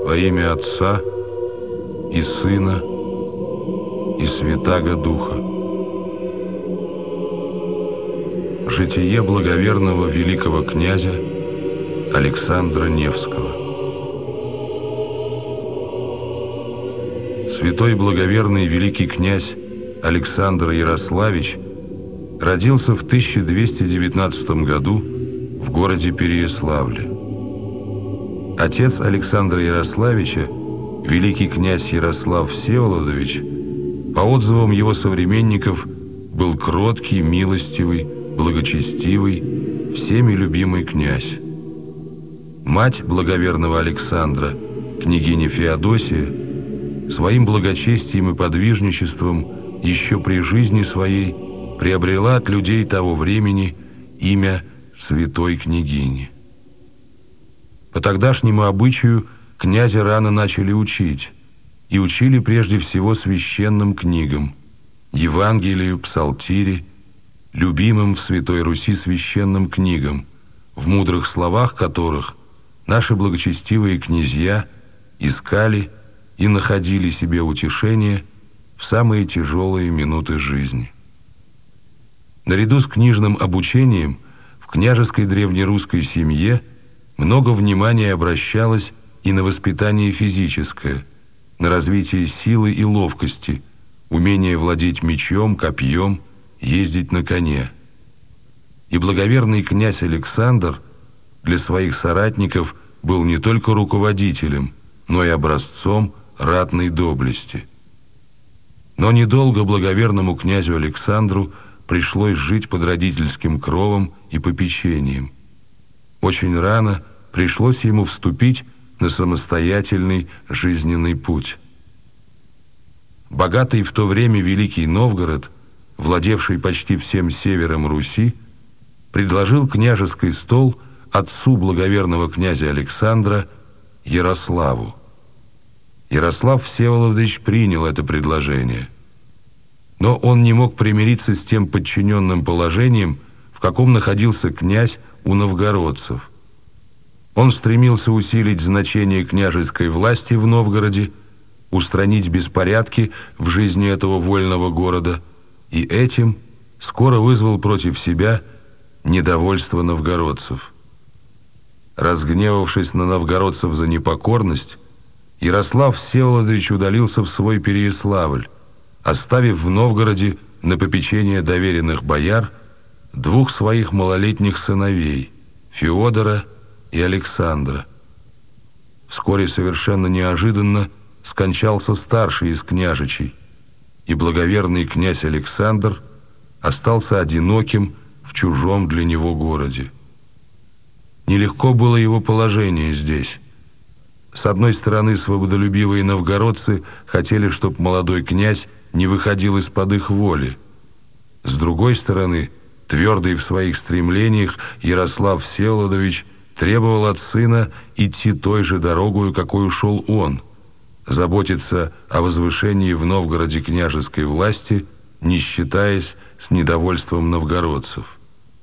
Во имя Отца и Сына и Святаго Духа. Житие благоверного великого князя Александра Невского. Святой благоверный великий князь Александр Ярославич родился в 1219 году в городе Переяславле. Отец Александра Ярославича, великий князь Ярослав Всеволодович, по отзывам его современников, был кроткий, милостивый, благочестивый, всеми любимый князь. Мать благоверного Александра, княгиня Феодосия, своим благочестием и подвижничеством еще при жизни своей приобрела от людей того времени имя святой княгини. По тогдашнему обычаю князя рано начали учить, и учили прежде всего священным книгам, Евангелию, Псалтире, любимым в Святой Руси священным книгам, в мудрых словах которых наши благочестивые князья искали и находили себе утешение в самые тяжелые минуты жизни. Наряду с книжным обучением в княжеской древнерусской семье много внимания обращалось и на воспитание физическое, на развитие силы и ловкости, умение владеть мечом, копьем, ездить на коне. И благоверный князь Александр для своих соратников был не только руководителем, но и образцом ратной доблести. Но недолго благоверному князю Александру пришлось жить под родительским кровом и попечением. Очень рано пришлось ему вступить на самостоятельный жизненный путь. Богатый в то время Великий Новгород, владевший почти всем севером Руси, предложил княжеский стол отцу благоверного князя Александра Ярославу. Ярослав Всеволодович принял это предложение, но он не мог примириться с тем подчиненным положением, в каком находился князь у новгородцев. Он стремился усилить значение княжеской власти в Новгороде, устранить беспорядки в жизни этого вольного города, и этим скоро вызвал против себя недовольство новгородцев. Разгневавшись на новгородцев за непокорность, Ярослав Всеволодович удалился в свой Переяславль, оставив в Новгороде на попечение доверенных бояр двух своих малолетних сыновей – Феодора и Александра. Вскоре совершенно неожиданно скончался старший из княжичей, и благоверный князь Александр остался одиноким в чужом для него городе. Нелегко было его положение здесь. С одной стороны, свободолюбивые новгородцы хотели, чтобы молодой князь не выходил из-под их воли. С другой стороны, твердый в своих стремлениях, Ярослав Всеволодович требовал от сына идти той же дорогою, какой ушел он, заботиться о возвышении в Новгороде княжеской власти, не считаясь с недовольством новгородцев.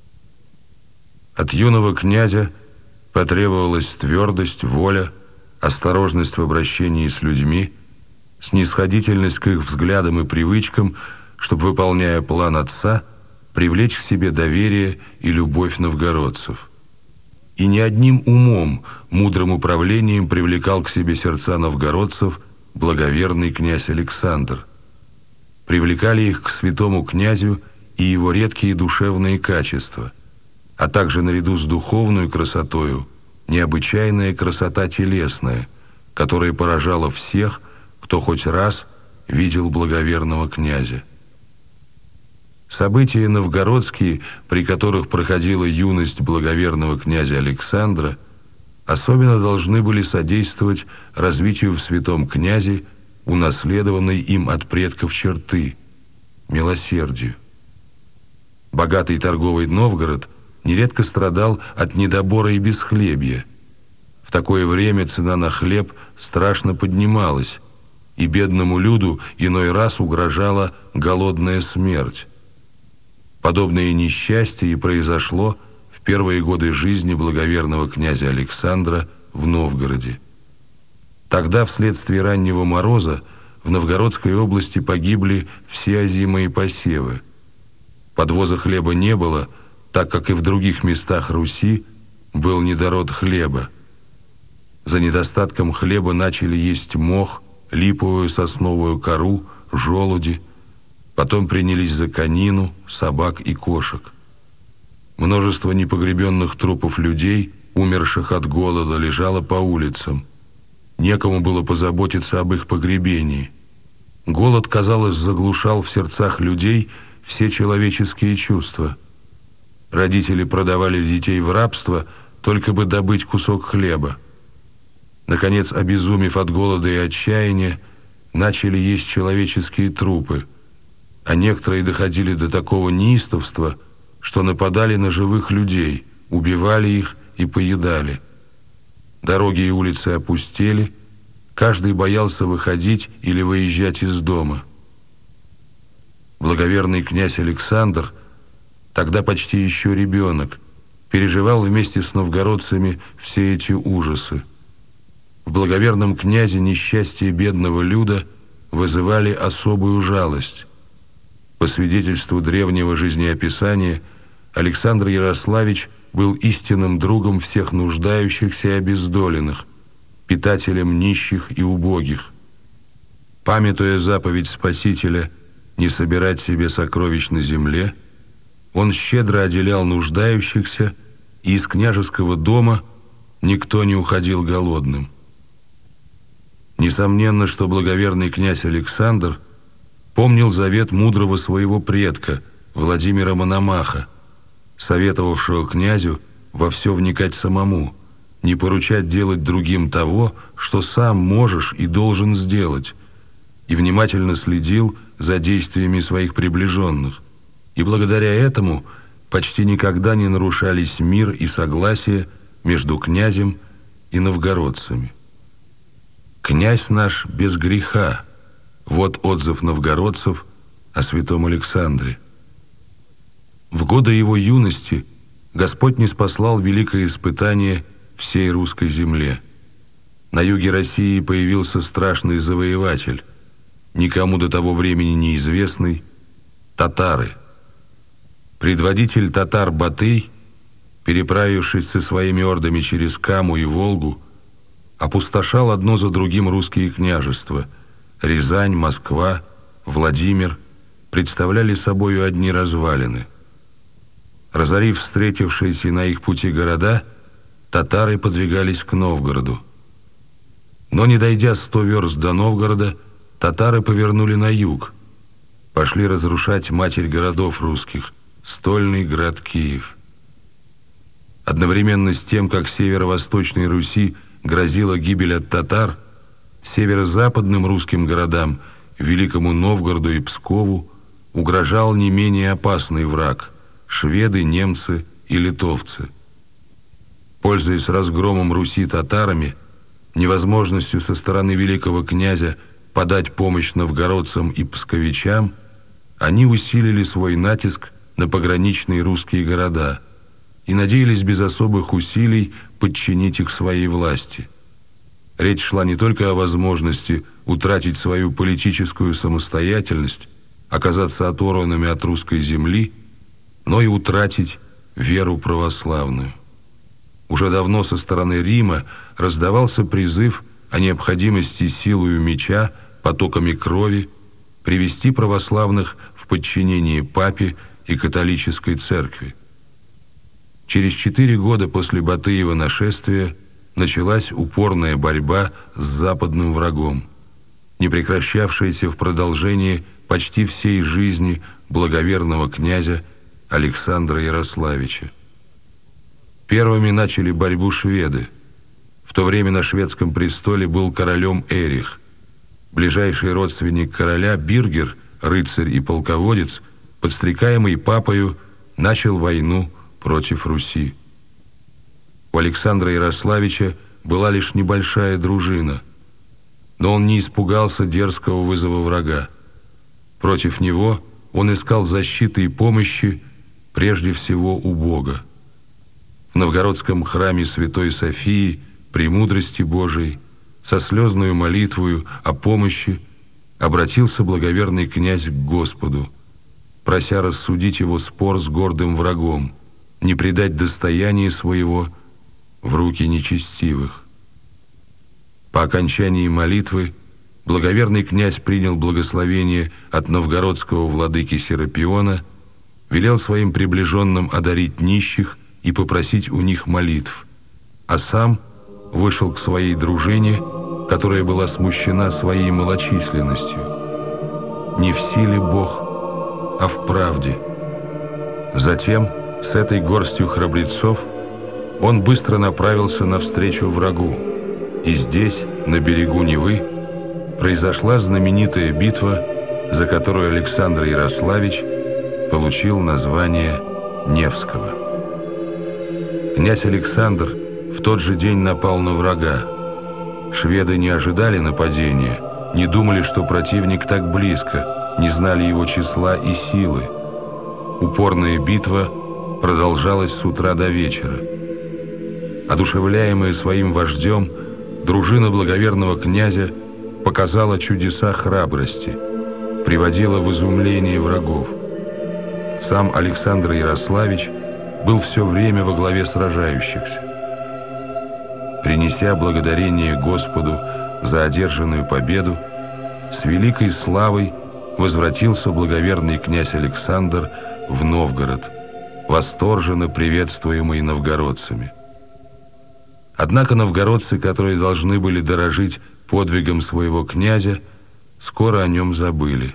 От юного князя потребовалась твердость, воля, осторожность в обращении с людьми, снисходительность к их взглядам и привычкам, чтобы, выполняя план отца, привлечь к себе доверие и любовь новгородцев. И не одним умом, мудрым управлением привлекал к себе сердца новгородцев благоверный князь Александр. Привлекали их к святому князю и его редкие душевные качества, а также наряду с духовной красотою необычайная красота телесная, которая поражала всех, кто хоть раз видел благоверного князя. События новгородские, при которых проходила юность благоверного князя Александра, особенно должны были содействовать развитию в святом князе унаследованной им от предков черты – милосердию. Богатый торговый Новгород нередко страдал от недобора и бесхлебья. В такое время цена на хлеб страшно поднималась, и бедному люду иной раз угрожала голодная смерть. Подобное несчастье и произошло в первые годы жизни благоверного князя Александра в Новгороде. Тогда вследствие раннего мороза в Новгородской области погибли все озимые посевы. Подвоза хлеба не было, так как и в других местах Руси был недород хлеба. За недостатком хлеба начали есть мох, липовую сосновую кору, желуди, потом принялись за конину, собак и кошек. Множество непогребенных трупов людей, умерших от голода, лежало по улицам. Некому было позаботиться об их погребении. Голод, казалось, заглушал в сердцах людей все человеческие чувства. Родители продавали детей в рабство, только бы добыть кусок хлеба. Наконец, обезумев от голода и отчаяния, начали есть человеческие трупы, а некоторые доходили до такого неистовства, что нападали на живых людей, убивали их и поедали. Дороги и улицы опустели, каждый боялся выходить или выезжать из дома. Благоверный князь Александр, тогда почти еще ребенок, переживал вместе с новгородцами все эти ужасы. В благоверном князе несчастье бедного люда вызывали особую жалость. По свидетельству древнего жизнеописания, Александр Ярославич был истинным другом всех нуждающихся и обездоленных, питателем нищих и убогих. Памятуя заповедь Спасителя не собирать себе сокровищ на земле, он щедро отделял нуждающихся, и из княжеского дома никто не уходил голодным. Несомненно, что благоверный князь Александр помнил завет мудрого своего предка Владимира Мономаха, советовавшего князю во все вникать самому, не поручать делать другим того, что сам можешь и должен сделать, и внимательно следил за действиями своих приближенных. И благодаря этому почти никогда не нарушались мир и согласие между князем и новгородцами. «Князь наш без греха» — вот отзыв новгородцев о святом Александре. В годы его юности Господь ниспослал великое испытание всей русской земле. На юге России появился страшный завоеватель, никому до того времени неизвестный — татары. Предводитель татар Батый, переправившись со своими ордами через Каму и Волгу, опустошал одно за другим русские княжества. Рязань, Москва, Владимир представляли собою одни развалины. Разорив встретившиеся на их пути города, татары подвигались к Новгороду. Но не дойдя 100 верст до Новгорода, татары повернули на юг, пошли разрушать матерь городов русских, стольный град Киев. Одновременно с тем, как северо-восточной Руси грозила гибель от татар, северо-западным русским городам, Великому Новгороду и Пскову, угрожал не менее опасный враг — шведы, немцы и литовцы. Пользуясь разгромом Руси татарами, невозможностью со стороны великого князя подать помощь новгородцам и псковичам, они усилили свой натиск на пограничные русские города и надеялись без особых усилий подчинить их своей власти. Речь шла не только о возможности утратить свою политическую самостоятельность, оказаться оторванными от русской земли, но и утратить веру православную. Уже давно со стороны Рима раздавался призыв о необходимости силою меча, потоками крови привести православных в подчинение папе и католической церкви. Через 4 года после Батыева нашествия началась упорная борьба с западным врагом, не прекращавшаяся в продолжении почти всей жизни благоверного князя Александра Ярославича. Первыми начали борьбу шведы. В то время на шведском престоле был королем Эрих. Ближайший родственник короля Биргер, рыцарь и полководец, подстрекаемый папою, начал войну против Руси. У Александра Ярославича была лишь небольшая дружина, но он не испугался дерзкого вызова врага. Против него он искал защиты и помощи прежде всего у Бога. В новгородском храме Святой Софии, Премудрости Божией, со слезною молитвою о помощи обратился благоверный князь к Господу, прося рассудить его спор с гордым врагом, не предать достояние своего в руки нечестивых. По окончании молитвы благоверный князь принял благословение от новгородского владыки Серапиона, велел своим приближенным одарить нищих и попросить у них молитв, а сам вышел к своей дружине, которая была смущена своей малочисленностью. Не в силе Бог, а в правде. Затем с этой горстью храбрецов он быстро направился навстречу врагу, и здесь, на берегу Невы, произошла знаменитая битва, за которую Александр Ярославич получил название Невского. Князь Александр в тот же день напал на врага. Шведы не ожидали нападения, не думали, что противник так близко, не знали его числа и силы. Упорная битва продолжалась с утра до вечера. Одушевляемая своим вождем, дружина благоверного князя показала чудеса храбрости, приводила в изумление врагов. Сам Александр Ярославич был все время во главе сражающихся. Принеся благодарение Господу за одержанную победу, с великой славой возвратился благоверный князь Александр в Новгород, восторженно приветствуемый новгородцами. Однако новгородцы, которые должны были дорожить подвигом своего князя, скоро о нем забыли.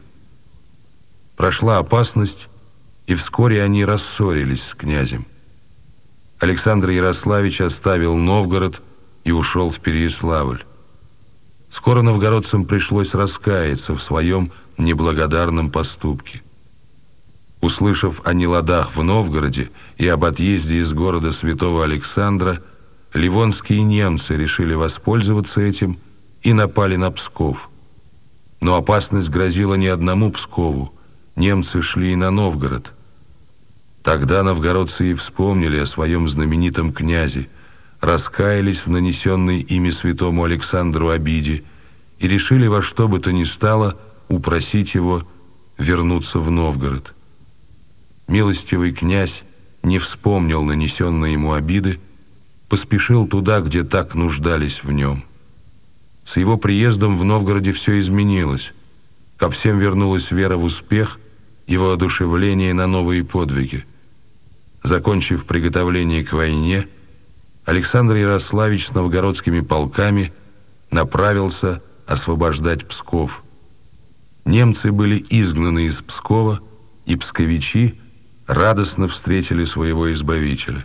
Прошла опасность, и вскоре они рассорились с князем. Александр Ярославич оставил Новгород и ушел в Переяславль. Скоро новгородцам пришлось раскаяться в своем неблагодарном поступке. Услышав о неладах в Новгороде и об отъезде из города святого Александра, ливонские немцы решили воспользоваться этим и напали на Псков. Но опасность грозила не одному Пскову, немцы шли и на Новгород. Тогда новгородцы и вспомнили о своем знаменитом князе, раскаялись в нанесенной ими святому Александру обиде и решили во что бы то ни стало упросить его вернуться в Новгород. Милостивый князь не вспомнил нанесенной ему обиды, поспешил туда, где так нуждались в нем. С его приездом в Новгороде все изменилось. Ко всем вернулась вера в успех и воодушевление на новые подвиги. Закончив приготовление к войне, Александр Ярославич с новгородскими полками направился освобождать Псков. Немцы были изгнаны из Пскова, и псковичи радостно встретили своего избавителя.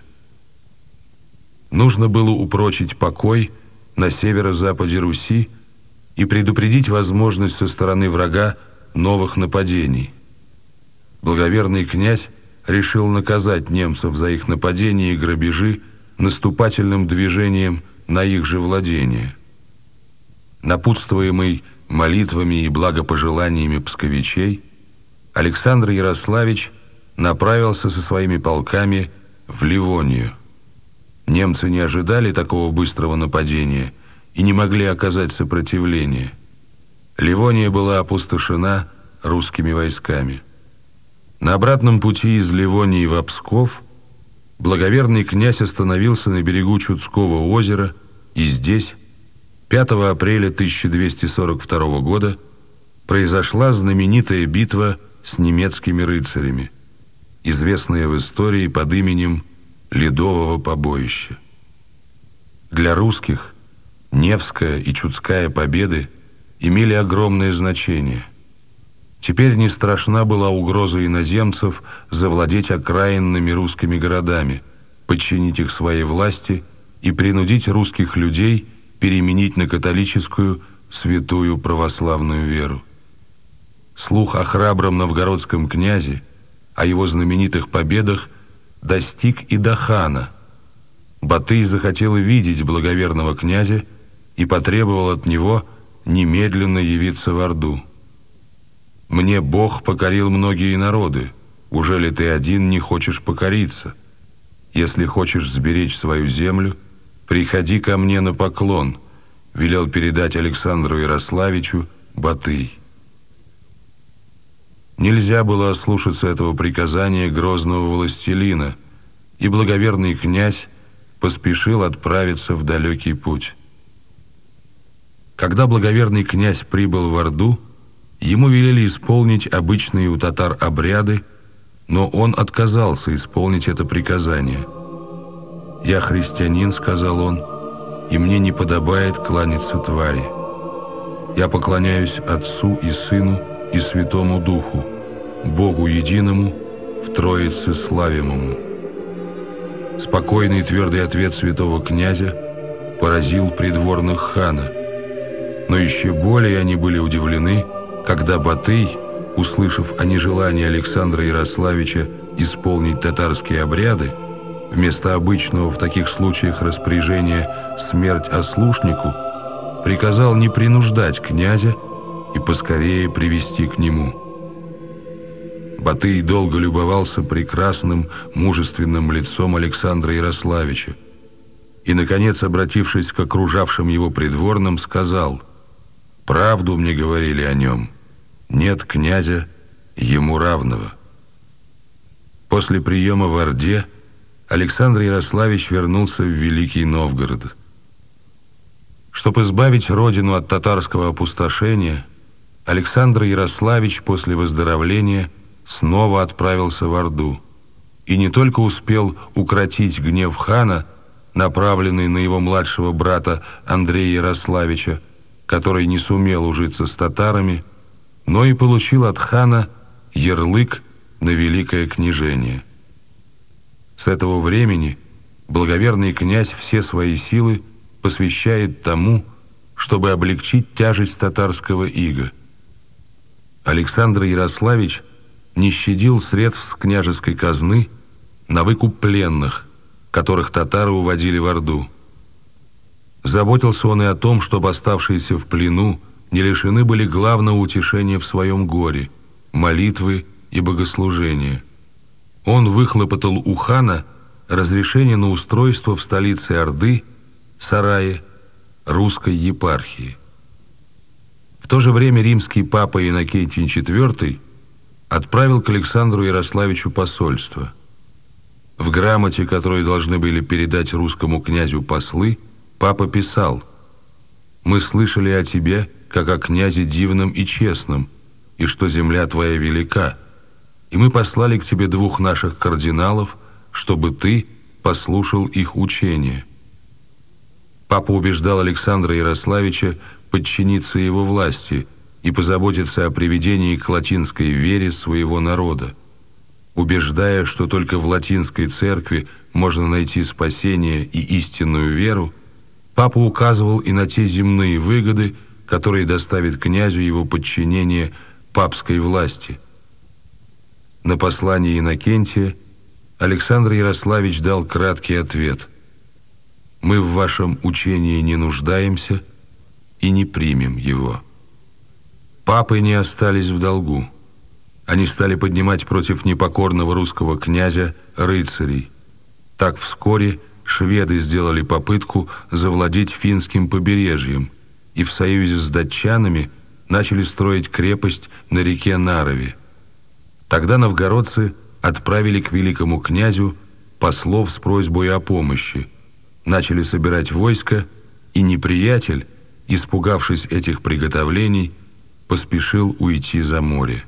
Нужно было упрочить покой на северо-западе Руси и предупредить возможность со стороны врага новых нападений. Благоверный князь решил наказать немцев за их нападения и грабежи наступательным движением на их же владения. Напутствуемый молитвами и благопожеланиями псковичей, Александр Ярославич направился со своими полками в Ливонию. Немцы не ожидали такого быстрого нападения и не могли оказать сопротивление. Ливония была опустошена русскими войсками. На обратном пути из Ливонии в Псков благоверный князь остановился на берегу Чудского озера, и здесь 5 апреля 1242 года произошла знаменитая битва с немецкими рыцарями, известная в истории под именем Ледового побоища. Для русских Невская и Чудская победы имели огромное значение. Теперь не страшна была угроза иноземцев завладеть окраинными русскими городами, подчинить их своей власти и принудить русских людей переменить на католическую святую православную веру. Слух о храбром новгородском князе, о его знаменитых победах достиг и до хана. Батый захотел видеть благоверного князя и потребовал от него немедленно явиться в Орду. «Мне Бог покорил многие народы. Ужели ты один не хочешь покориться? Если хочешь сберечь свою землю, приходи ко мне на поклон, велел передать Александру Ярославичу Батый. Нельзя было ослушаться этого приказания грозного властелина, и благоверный князь поспешил отправиться в далекий путь. Когда благоверный князь прибыл в Орду, ему велели исполнить обычные у татар обряды, но он отказался исполнить это приказание. «Я христианин», — сказал он, — «и мне не подобает кланяться твари. Я поклоняюсь Отцу и Сыну и Святому Духу, Богу единому, в Троице славимому». Спокойный и твердый ответ святого князя поразил придворных хана, но еще более они были удивлены, когда Батый, услышав о нежелании Александра Ярославича исполнить татарские обряды, вместо обычного в таких случаях распоряжения «смерть ослушнику», приказал не принуждать князя и поскорее привести к нему. Батый долго любовался прекрасным, мужественным лицом Александра Ярославича и, наконец, обратившись к окружавшим его придворным, сказал: «Правду мне говорили о нем, нет князя ему равного». После приема в Орде Александр Ярославич вернулся в Великий Новгород. Чтобы избавить родину от татарского опустошения, Александр Ярославич после выздоровления снова отправился в Орду и не только успел укротить гнев хана, направленный на его младшего брата Андрея Ярославича, который не сумел ужиться с татарами, но и получил от хана ярлык на великое княжение. С этого времени благоверный князь все свои силы посвящает тому, чтобы облегчить тяжесть татарского ига. Александр Ярославич не щадил средств с княжеской казны на выкуп пленных, которых татары уводили в Орду. Заботился он и о том, чтобы оставшиеся в плену не лишены были главного утешения в своем горе – молитвы и богослужения. Он выхлопотал у хана разрешение на устройство в столице Орды, Сарае, русской епархии. В то же время римский папа Иннокентий IV отправил к Александру Ярославичу посольство. В грамоте, которую должны были передать русскому князю послы, папа писал: «Мы слышали о тебе, как о князе дивном и честном, и что земля твоя велика, и мы послали к тебе 2 наших кардиналов, чтобы ты послушал их учения». Папа убеждал Александра Ярославича подчиниться его власти и позаботиться о приведении к латинской вере своего народа, убеждая, что только в латинской церкви можно найти спасение и истинную веру. Папа указывал и на те земные выгоды, которые доставит князю его подчинение папской власти. На послание Иннокентия Александр Ярославич дал краткий ответ: «Мы в вашем учении не нуждаемся и не примем его». Папы не остались в долгу. Они стали поднимать против непокорного русского князя рыцарей. Так вскоре шведы сделали попытку завладеть финским побережьем и в союзе с датчанами начали строить крепость на реке Нарове. Тогда новгородцы отправили к великому князю послов с просьбой о помощи, начали собирать войско, и неприятель, испугавшись этих приготовлений, поспешил уйти за море.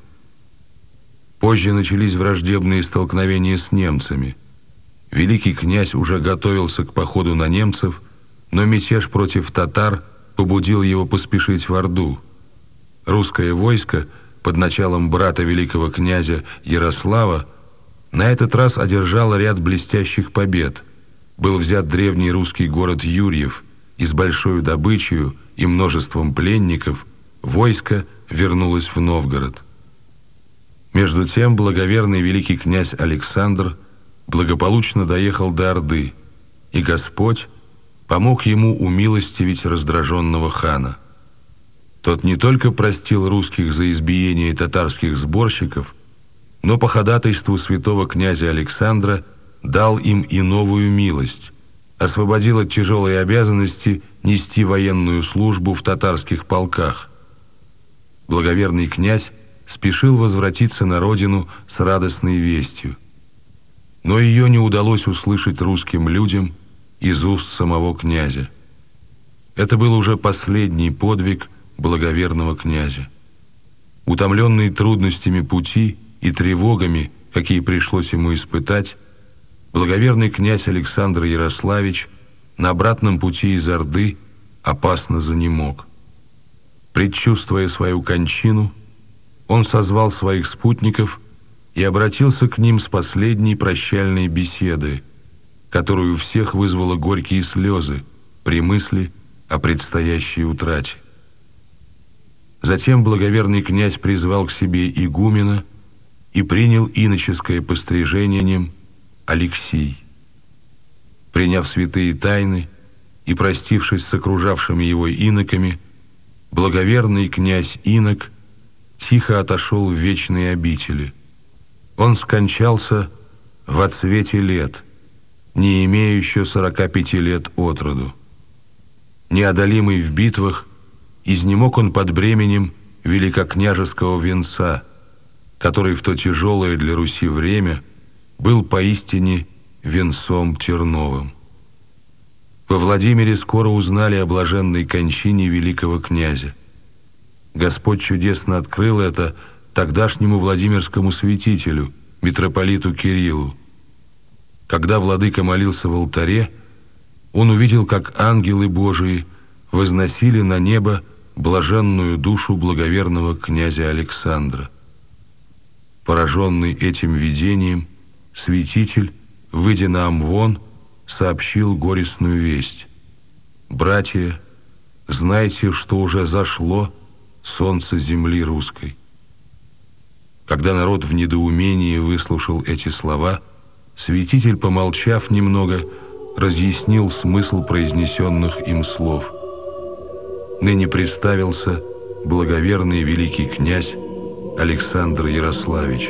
Позже начались враждебные столкновения с немцами. Великий князь уже готовился к походу на немцев, но мятеж против татар побудил его поспешить в Орду. Русское войско под началом брата великого князя Ярослава на этот раз одержало ряд блестящих побед. Был взят древний русский город Юрьев, и с большой добычей и множеством пленников войско вернулось в Новгород. Между тем благоверный великий князь Александр благополучно доехал до Орды, и Господь помог ему умилостивить раздраженного хана. Тот не только простил русских за избиение татарских сборщиков, но по ходатайству святого князя Александра дал им и новую милость, освободил от тяжелой обязанности нести военную службу в татарских полках. Благоверный князь спешил возвратиться на родину с радостной вестью. Но ее не удалось услышать русским людям из уст самого князя. Это был уже последний подвиг благоверного князя. Утомленный трудностями пути и тревогами, какие пришлось ему испытать, благоверный князь Александр Ярославич на обратном пути из Орды опасно занемог. Предчувствуя свою кончину, он созвал своих спутников и обратился к ним с последней прощальной беседой, которую у всех вызвала горькие слезы при мысли о предстоящей утрате. Затем благоверный князь призвал к себе игумена и принял иноческое пострижение Алексий. Приняв святые тайны и простившись с окружавшими его иноками, благоверный князь инок тихо отошел в вечные обители. Он скончался в отсвете лет, не имея еще 45 лет от роду. Неодолимый в битвах, изнемог он под бременем великокняжеского венца, который в то тяжелое для Руси время был поистине венцом терновым. Во Владимире скоро узнали о блаженной кончине великого князя. Господь чудесно открыл это тогдашнему владимирскому святителю, митрополиту Кириллу. Когда владыка молился в алтаре, он увидел, как ангелы Божии возносили на небо блаженную душу благоверного князя Александра. Пораженный этим видением, святитель, выйдя на амвон, сообщил горестную весть: «Братья, знайте, что уже зашло солнце земли русской». Когда народ в недоумении выслушал эти слова, святитель, помолчав немного, разъяснил смысл произнесенных им слов. Ныне представился благоверный великий князь Александр Ярославич.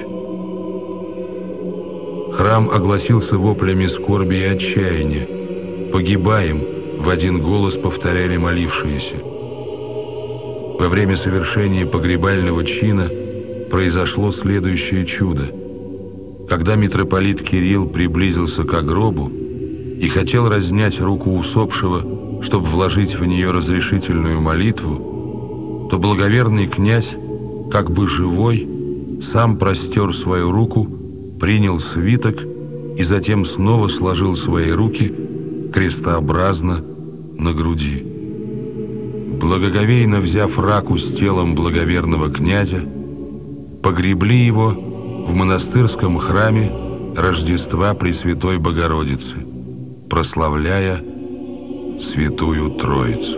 Храм огласился воплями скорби и отчаяния. «Погибаем!» — в один голос повторяли молившиеся. Во время совершения погребального чина произошло следующее чудо. Когда митрополит Кирилл приблизился к гробу и хотел разнять руку усопшего, чтобы вложить в нее разрешительную молитву, то благоверный князь, как бы живой, сам простер свою руку, принял свиток и затем снова сложил свои руки крестообразно на груди. Благоговейно взяв раку с телом благоверного князя, погребли его в монастырском храме Рождества Пресвятой Богородицы, прославляя Святую Троицу.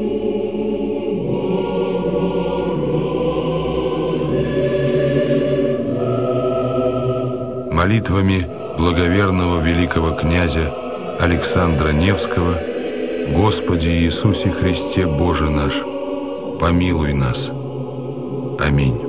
Молитвами благоверного великого князя Александра Невского: «Господи Иисусе Христе, Боже наш, помилуй нас». Аминь.